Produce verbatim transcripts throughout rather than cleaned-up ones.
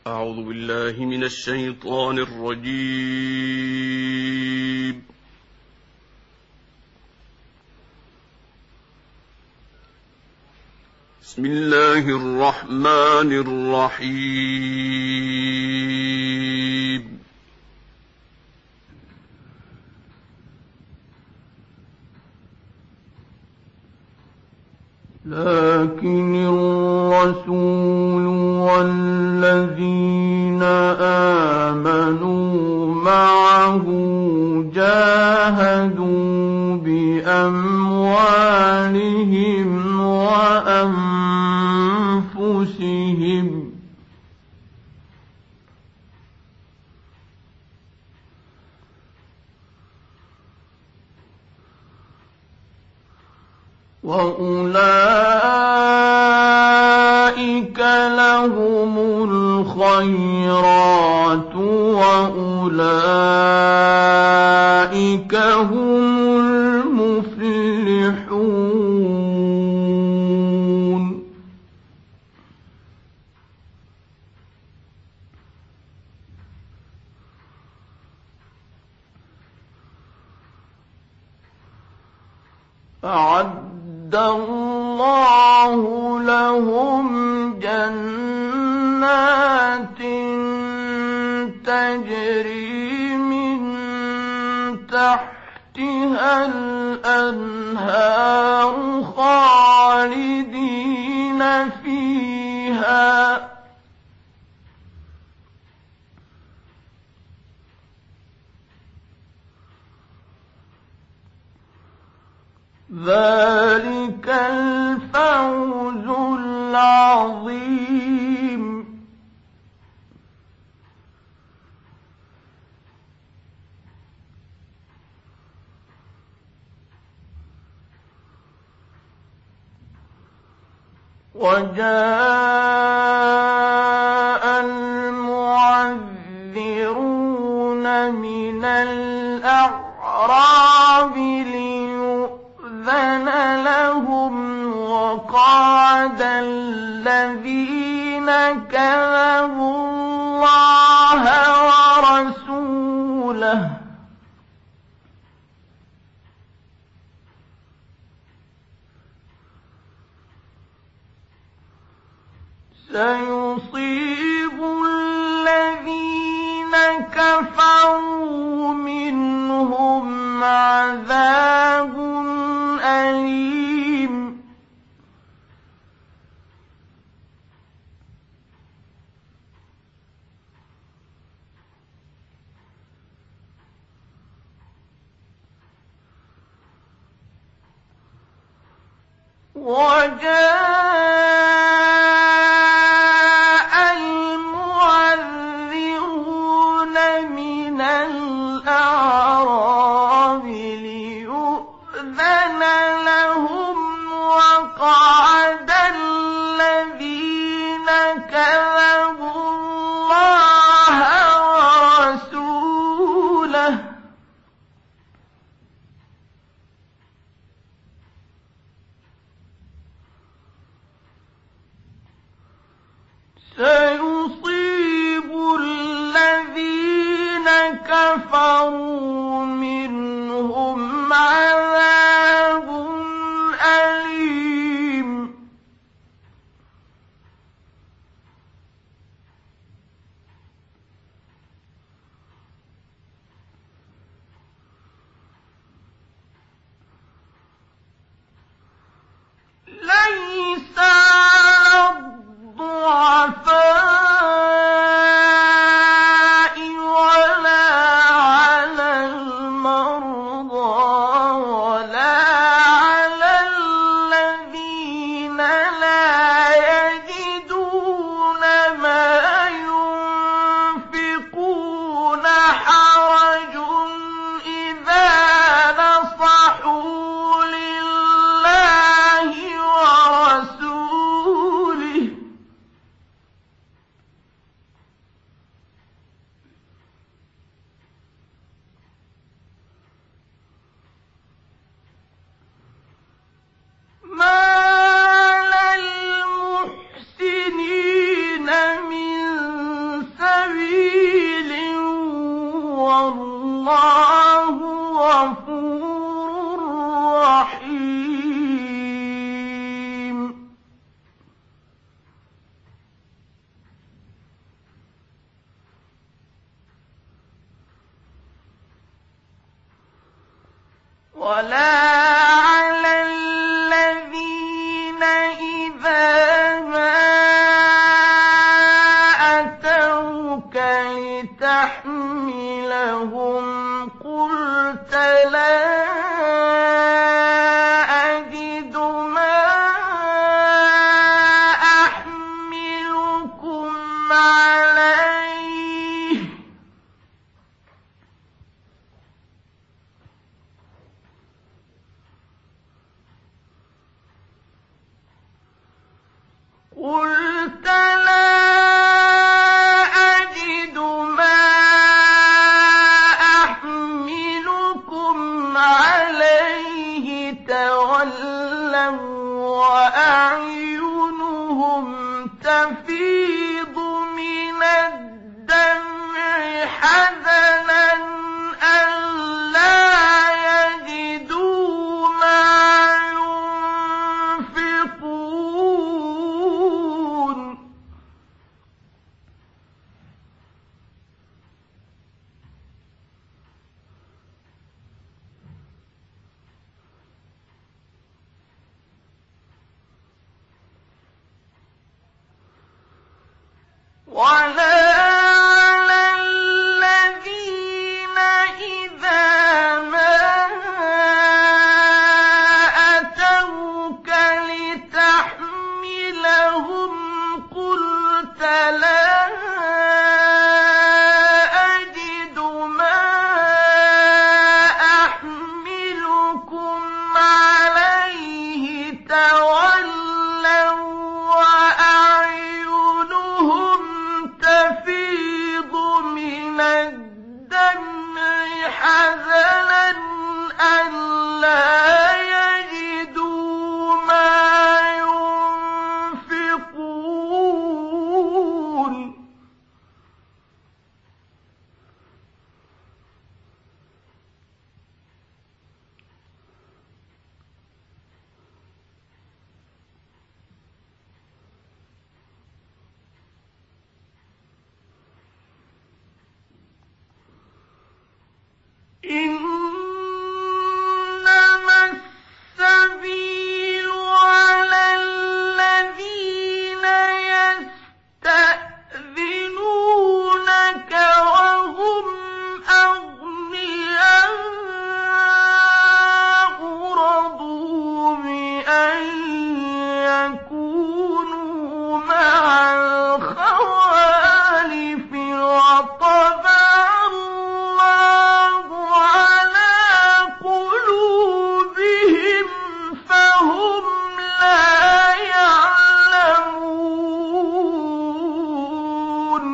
أعوذ بالله من الشيطان الرجيم. بسم الله الرحمن الرحيم. لكن الرسول والذين آمنوا معه جاهدوا بأموالهم وأنفسهم وأولئك لهم الخيرات وأولئك هم المفلحون. أعد الله لهم جنات تجري من تحتها الأنهار خالدين فيها ذلك الفوز العظيم. وجاء المعذرون من الأعراب ليؤذن لهم وقعد الذين كذبوا الله ورسوله سيصيب الذين كفروا منهم عذاب أليم. وجاء المعذرون من الأعراب ليؤذن لهم وقعد الذين كذبوا الله ورسوله سيصيب الذين كفروا منهم عذاب أليم. ليس الضعفاء ولا على ولا على الذين إذا ما أتوك لتحملهم قلت لا أجد ما أحملكم عليه قلت لا أجد ما أحملكم عليه تولوا وأعينهم تفيض من الدمع حزنا ألا يجدوا ما ينفقون ولا على الذين إذا ما أتوك لتحملهم قلت لا أجد ما أحملكم عليه تولوا وأعينهم تفيض من الدمع حزنا ألا يجدوا ما ينفقون إنما السبيل على الذين يستأذنونك وهم أغنياء رضوا بأن يكونوا مع الخوالف وطبع الله على قلوبهم فهم لا يعلمون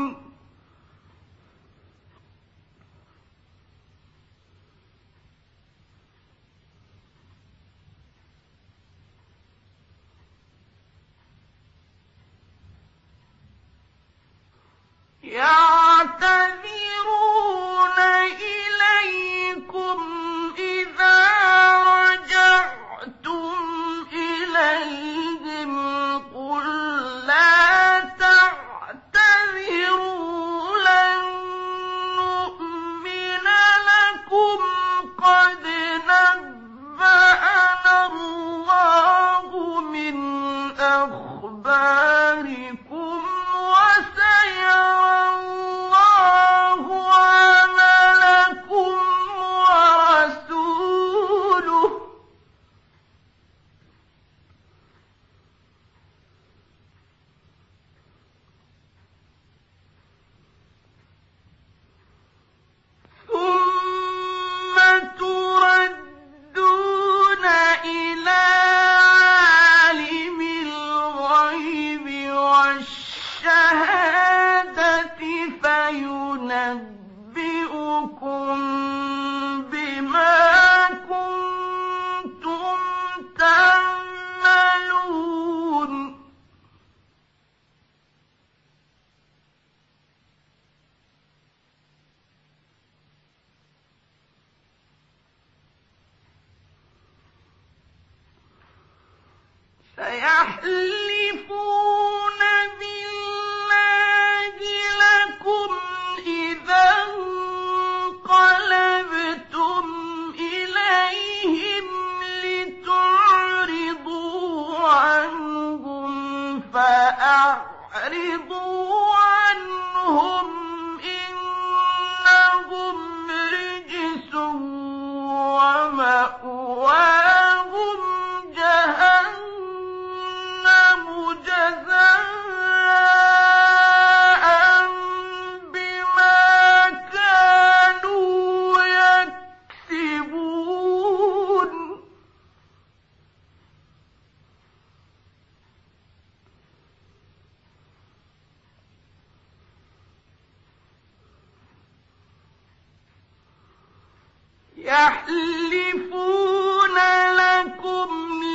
يعتذرون إليكم إذا رجعتم إليهم قل لا تعتذروا لن نؤمن لكم قد نبأنا الله من أخباركم وسيرى الله عملكم ورسوله ثم تردون إلى عالم الغيب والشهادة فينبئكم بما كنتم تعملون سيحلفون بالله لكم إذا انقلبتم إليهم فأعرضوا عنهم إنهم رجس ومأواهم جهنم جزاء بما كانوا يكسبون يحلفون لكم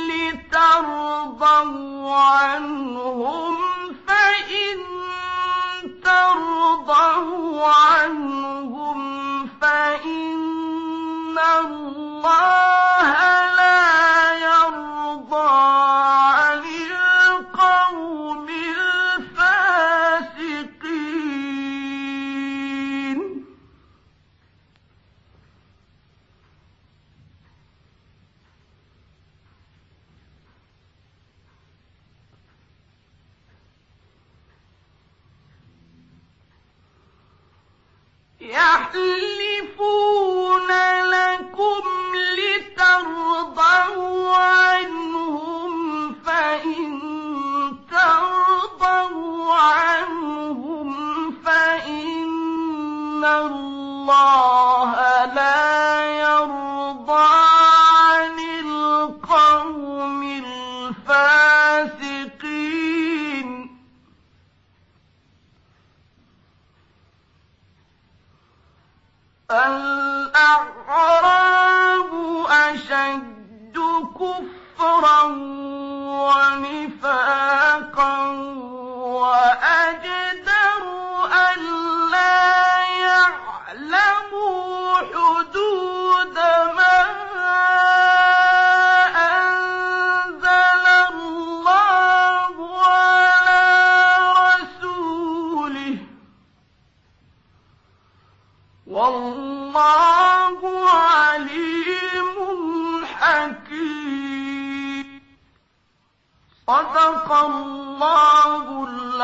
لترضوا عنهم فإن ترضوا عنهم فإن الله لا يرضى عن القوم الفاسقين يحلفون لكم لترضوا عنهم فإن ترضوا عنهم فإن الله لا يرضى عن القوم الفاسقين الأعراب أشد كفرا ونفاقا وأجدر ألا يعلموا حدود ما أنزل الله على رسوله والله عليم حكيم صدق الله